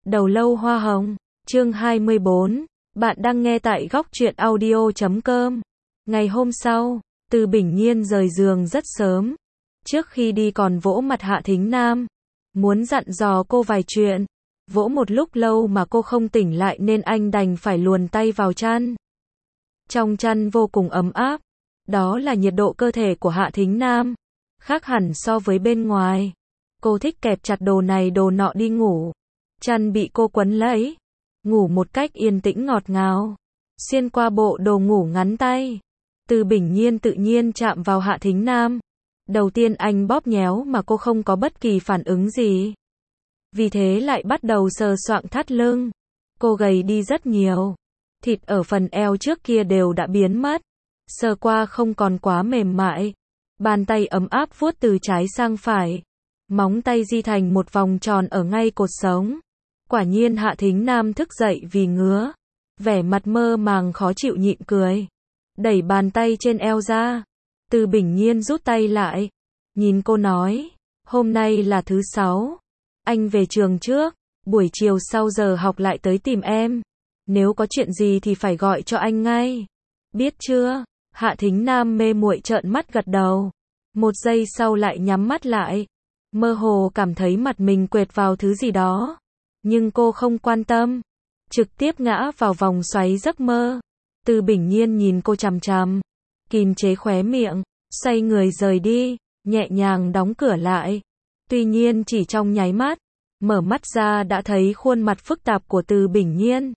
Đầu lâu hoa hồng, chương 24, bạn đang nghe tại góc truyện audio.com. Ngày hôm sau, Từ Bình Nhiên rời giường rất sớm. Trước khi đi còn vỗ mặt Hạ Thính Nam, muốn dặn dò cô vài chuyện. Vỗ một lúc lâu mà cô không tỉnh lại nên anh đành phải luồn tay vào chăn. Trong chăn vô cùng ấm áp, đó là nhiệt độ cơ thể của Hạ Thính Nam, khác hẳn so với bên ngoài. Cô thích kẹp chặt đồ này đồ nọ đi ngủ. Chăn bị cô quấn lấy, ngủ một cách yên tĩnh ngọt ngào. Xuyên qua bộ đồ ngủ ngắn tay, Từ Bình Nhiên tự nhiên chạm vào Hạ Thính Nam. Đầu tiên anh bóp nhéo mà cô không có bất kỳ phản ứng gì. Vì thế lại bắt đầu sờ soạng thắt lưng. Cô gầy đi rất nhiều. Thịt ở phần eo trước kia đều đã biến mất. Sờ qua không còn quá mềm mại. Bàn tay ấm áp vuốt từ trái sang phải. Móng tay di thành một vòng tròn ở ngay cột sống. Quả nhiên Hạ Thính Nam thức dậy vì ngứa. Vẻ mặt mơ màng khó chịu nhịn cười. Đẩy bàn tay trên eo ra. Từ Bình Nhiên rút tay lại. Nhìn cô nói. Hôm nay là thứ 6. Anh về trường trước. Buổi chiều sau giờ học lại tới tìm em. Nếu có chuyện gì thì phải gọi cho anh ngay. Biết chưa? Hạ Thính Nam mê muội trợn mắt gật đầu. Một giây sau lại nhắm mắt lại. Mơ hồ cảm thấy mặt mình quệt vào thứ gì đó. Nhưng cô không quan tâm. Trực tiếp ngã vào vòng xoáy giấc mơ. Từ Bình Nhiên nhìn cô chằm chằm. Kìm chế khóe miệng. Xoay người rời đi. Nhẹ nhàng đóng cửa lại. Tuy nhiên chỉ trong nháy mắt. Mở mắt ra đã thấy khuôn mặt phức tạp của Từ Bình Nhiên.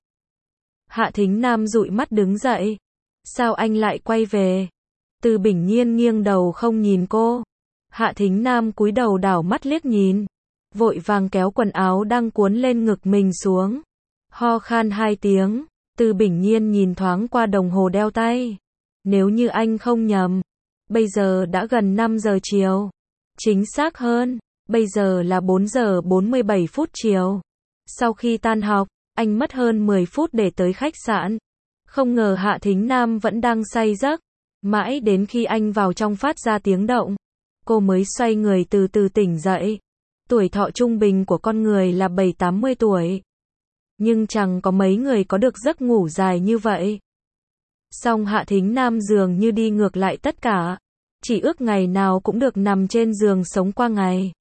Hạ Thính Nam dụi mắt đứng dậy. Sao anh lại quay về? Từ Bình Nhiên nghiêng đầu không nhìn cô. Hạ Thính Nam cúi đầu đảo mắt liếc nhìn. Vội vàng kéo quần áo đang cuốn lên ngực mình xuống. Ho khan 2 tiếng. Từ Bình Nhiên nhìn thoáng qua đồng hồ đeo tay. Nếu như anh không nhầm, bây giờ đã gần 5 giờ chiều. Chính xác hơn, bây giờ là 4 giờ 47 phút chiều. Sau khi tan học, anh mất hơn 10 phút để tới khách sạn. Không ngờ Hạ Thính Nam vẫn đang say giấc. Mãi đến khi anh vào trong phát ra tiếng động, cô mới xoay người từ từ tỉnh dậy. Tuổi thọ trung bình của con người là 70-80 tuổi. Nhưng chẳng có mấy người có được giấc ngủ dài như vậy. Song Hạ Thính Nam dường như đi ngược lại tất cả. Chỉ ước ngày nào cũng được nằm trên giường sống qua ngày.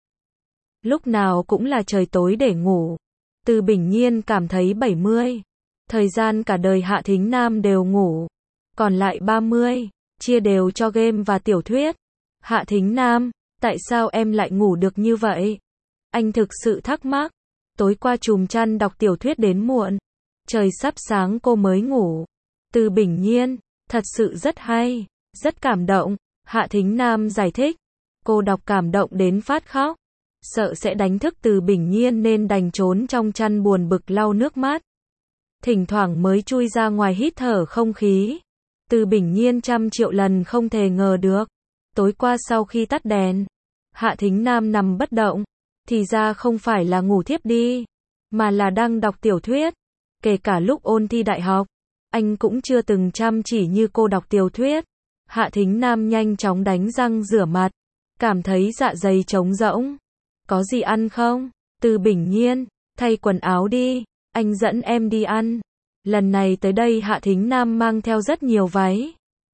Lúc nào cũng là trời tối để ngủ. Từ Bình Nhiên cảm thấy 70. Thời gian cả đời Hạ Thính Nam đều ngủ. Còn lại 30, chia đều cho game và tiểu thuyết. Hạ Thính Nam, tại sao em lại ngủ được như vậy? Anh thực sự thắc mắc. Tối qua chùm chăn đọc tiểu thuyết đến muộn. Trời sắp sáng cô mới ngủ. Từ Bình Nhiên, thật sự rất hay, rất cảm động. Hạ Thính Nam giải thích. Cô đọc cảm động đến phát khóc. Sợ sẽ đánh thức Từ Bình Nhiên nên đành trốn trong chăn buồn bực lau nước mắt. Thỉnh thoảng mới chui ra ngoài hít thở không khí. Từ Bình Nhiên trăm triệu lần không thể ngờ được. Tối qua sau khi tắt đèn, Hạ Thính Nam nằm bất động. Thì ra không phải là ngủ thiếp đi, mà là đang đọc tiểu thuyết. Kể cả lúc ôn thi đại học, anh cũng chưa từng chăm chỉ như cô đọc tiểu thuyết. Hạ Thính Nam nhanh chóng đánh răng rửa mặt. Cảm thấy dạ dày trống rỗng. Có gì ăn không? Từ Bình Nhiên, thay quần áo đi. Anh dẫn em đi ăn. Lần này tới đây Hạ Thính Nam mang theo rất nhiều váy.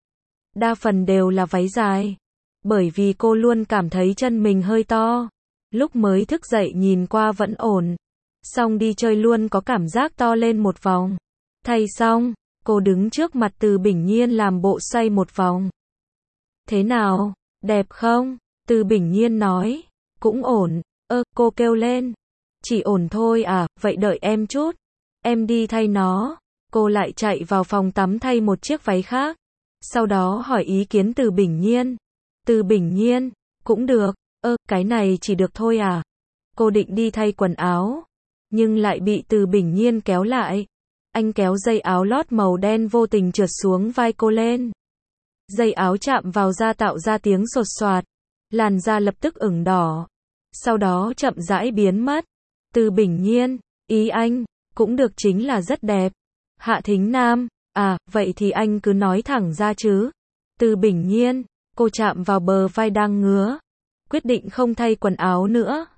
Đa phần đều là váy dài. Bởi vì cô luôn cảm thấy chân mình hơi to. Lúc mới thức dậy nhìn qua vẫn ổn. Xong đi chơi luôn có cảm giác to lên một vòng. Thay xong, cô đứng trước mặt Từ Bình Nhiên làm bộ xoay một vòng. Thế nào? Đẹp không? Từ Bình Nhiên nói. Cũng ổn. Cô kêu lên. Chỉ ổn thôi à, vậy đợi em chút. Em đi thay nó. Cô lại chạy vào phòng tắm thay một chiếc váy khác. Sau đó hỏi ý kiến Từ Bình Nhiên. Từ Bình Nhiên, cũng được. Cái này chỉ được thôi à? Cô định đi thay quần áo. Nhưng lại bị Từ Bình Nhiên kéo lại. Anh kéo dây áo lót màu đen vô tình trượt xuống vai cô lên. Dây áo chạm vào da tạo ra tiếng sột soạt. Làn da lập tức ửng đỏ. Sau đó chậm rãi biến mất. Từ Bình Nhiên, ý anh, cũng được chính là rất đẹp. Hạ Thính Nam, vậy thì anh cứ nói thẳng ra chứ. Từ Bình Nhiên, cô chạm vào bờ vai đang ngứa. Quyết định không thay quần áo nữa.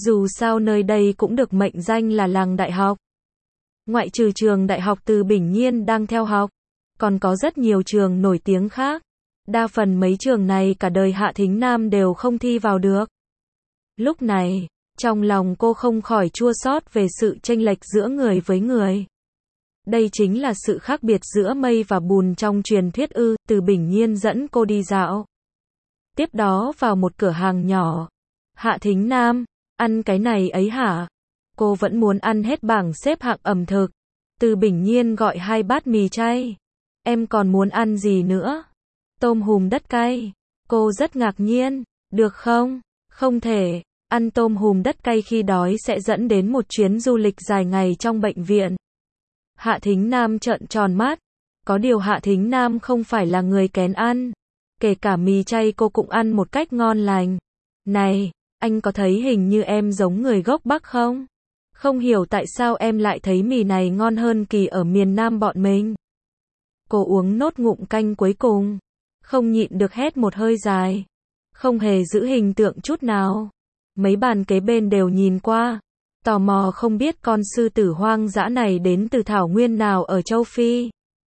Dù sao nơi đây cũng được mệnh danh là làng đại học. Ngoại trừ trường đại học Từ Bình Nhiên đang theo học, còn có rất nhiều trường nổi tiếng khác. Đa phần mấy trường này cả đời Hạ Thính Nam đều không thi vào được. Lúc này, trong lòng cô không khỏi chua xót về sự chênh lệch giữa người với người. Đây chính là sự khác biệt giữa mây và bùn trong truyền thuyết ư. Từ Bình Nhiên dẫn cô đi dạo. Tiếp đó vào một cửa hàng nhỏ. Hạ Thính Nam, ăn cái này ấy hả? Cô vẫn muốn ăn hết bảng xếp hạng ẩm thực. Từ Bình Nhiên gọi 2 bát mì chay. Em còn muốn ăn gì nữa? Tôm hùm đất cay. Cô rất ngạc nhiên. Được không? Không thể. Ăn tôm hùm đất cay khi đói sẽ dẫn đến một chuyến du lịch dài ngày trong bệnh viện. Hạ Thính Nam trợn tròn mắt. Có điều Hạ Thính Nam không phải là người kén ăn. Kể cả mì chay cô cũng ăn một cách ngon lành. Này, anh có thấy hình như em giống người gốc Bắc không? Không hiểu tại sao em lại thấy mì này ngon hơn kỳ ở miền Nam bọn mình. Cô uống nốt ngụm canh cuối cùng. Không nhịn được hét một hơi dài. Không hề giữ hình tượng chút nào. Mấy bàn kế bên đều nhìn qua. Tò mò không biết con sư tử hoang dã này đến từ thảo nguyên nào ở châu Phi.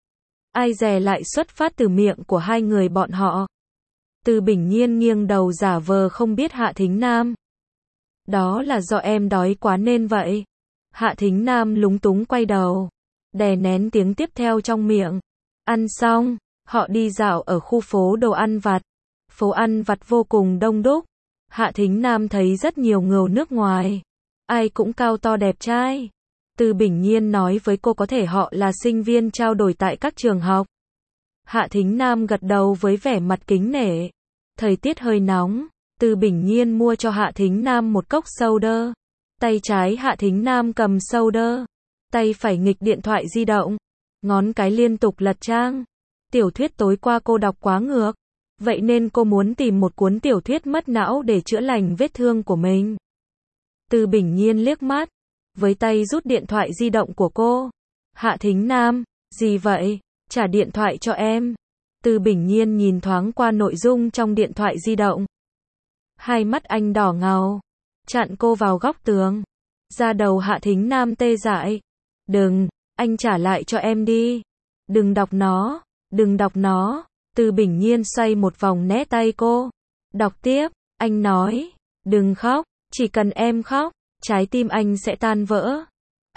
Ai dè lại xuất phát từ miệng của hai người bọn họ. Từ Bình Nhiên nghiêng đầu giả vờ không biết Hạ Thính Nam. Đó là do em đói quá nên vậy. Hạ Thính Nam lúng túng quay đầu. Đè nén tiếng tiếp theo trong miệng. Ăn xong, họ đi dạo ở khu phố đồ ăn vặt. Phố ăn vặt vô cùng đông đúc. Hạ Thính Nam thấy rất nhiều người nước ngoài. Ai cũng cao to đẹp trai. Từ Bình Nhiên nói với cô có thể họ là sinh viên trao đổi tại các trường học. Hạ Thính Nam gật đầu với vẻ mặt kính nể. Thời tiết hơi nóng. Từ Bình Nhiên mua cho Hạ Thính Nam một cốc soda. Tay trái Hạ Thính Nam cầm soda. Tay phải nghịch điện thoại di động. Ngón cái liên tục lật trang. Tiểu thuyết tối qua cô đọc quá ngược. Vậy nên cô muốn tìm một cuốn tiểu thuyết mất não để chữa lành vết thương của mình. Từ Bình Nhiên liếc mắt. Với tay rút điện thoại di động của cô. Hạ Thính Nam, gì vậy? Trả điện thoại cho em. Từ Bình Nhiên nhìn thoáng qua nội dung trong điện thoại di động. Hai mắt anh đỏ ngầu. Chặn cô vào góc tường. Da đầu Hạ Thính Nam tê dại. Đừng, anh trả lại cho em đi. Đừng đọc nó, đừng đọc nó. Từ Bình Nhiên xoay một vòng né tay cô. Đọc tiếp, anh nói. Đừng khóc, chỉ cần em khóc, trái tim anh sẽ tan vỡ.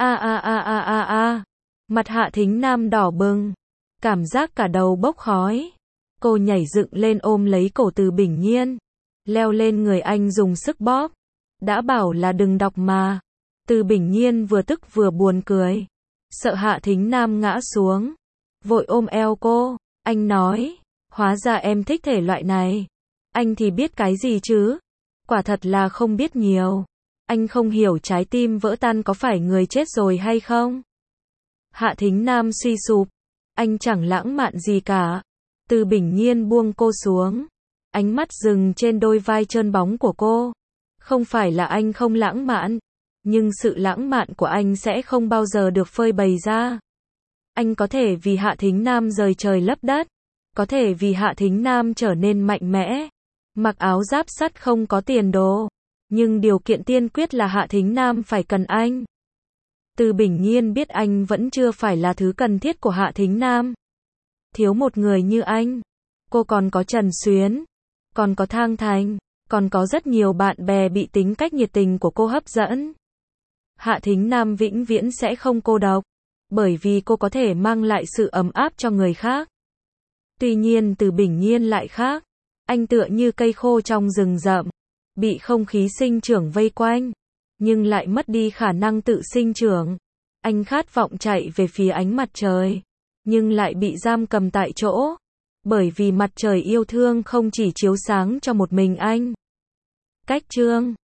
Mặt Hạ Thính Nam đỏ bừng. Cảm giác cả đầu bốc khói. Cô nhảy dựng lên ôm lấy cổ Từ Bình Nhiên. Leo lên người anh dùng sức bóp. Đã bảo là đừng đọc mà. Từ Bình Nhiên vừa tức vừa buồn cười. Sợ Hạ Thính Nam ngã xuống. Vội ôm eo cô. Anh nói. Hóa ra em thích thể loại này. Anh thì biết cái gì chứ? Quả thật là không biết nhiều. Anh không hiểu trái tim vỡ tan có phải người chết rồi hay không? Hạ Thính Nam suy sụp. Anh chẳng lãng mạn gì cả. Từ Bình Nhiên buông cô xuống. Ánh mắt dừng trên đôi vai trơn bóng của cô. Không phải là anh không lãng mạn. Nhưng sự lãng mạn của anh sẽ không bao giờ được phơi bày ra. Anh có thể vì Hạ Thính Nam rời trời lấp đất. Có thể vì Hạ Thính Nam trở nên mạnh mẽ. Mặc áo giáp sắt không có tiền đồ. Nhưng điều kiện tiên quyết là Hạ Thính Nam phải cần anh. Từ Bình Nhiên biết anh vẫn chưa phải là thứ cần thiết của Hạ Thính Nam. Thiếu một người như anh. Cô còn có Trần Xuyến. Còn có Thang Thành. Còn có rất nhiều bạn bè bị tính cách nhiệt tình của cô hấp dẫn. Hạ Thính Nam vĩnh viễn sẽ không cô độc. Bởi vì cô có thể mang lại sự ấm áp cho người khác. Tuy nhiên Từ Bình Nhiên lại khác. Anh tựa như cây khô trong rừng rậm. Bị không khí sinh trưởng vây quanh. Nhưng lại mất đi khả năng tự sinh trưởng. Anh khát vọng chạy về phía ánh mặt trời. Nhưng lại bị giam cầm tại chỗ. Bởi vì mặt trời yêu thương không chỉ chiếu sáng cho một mình anh. Cách chương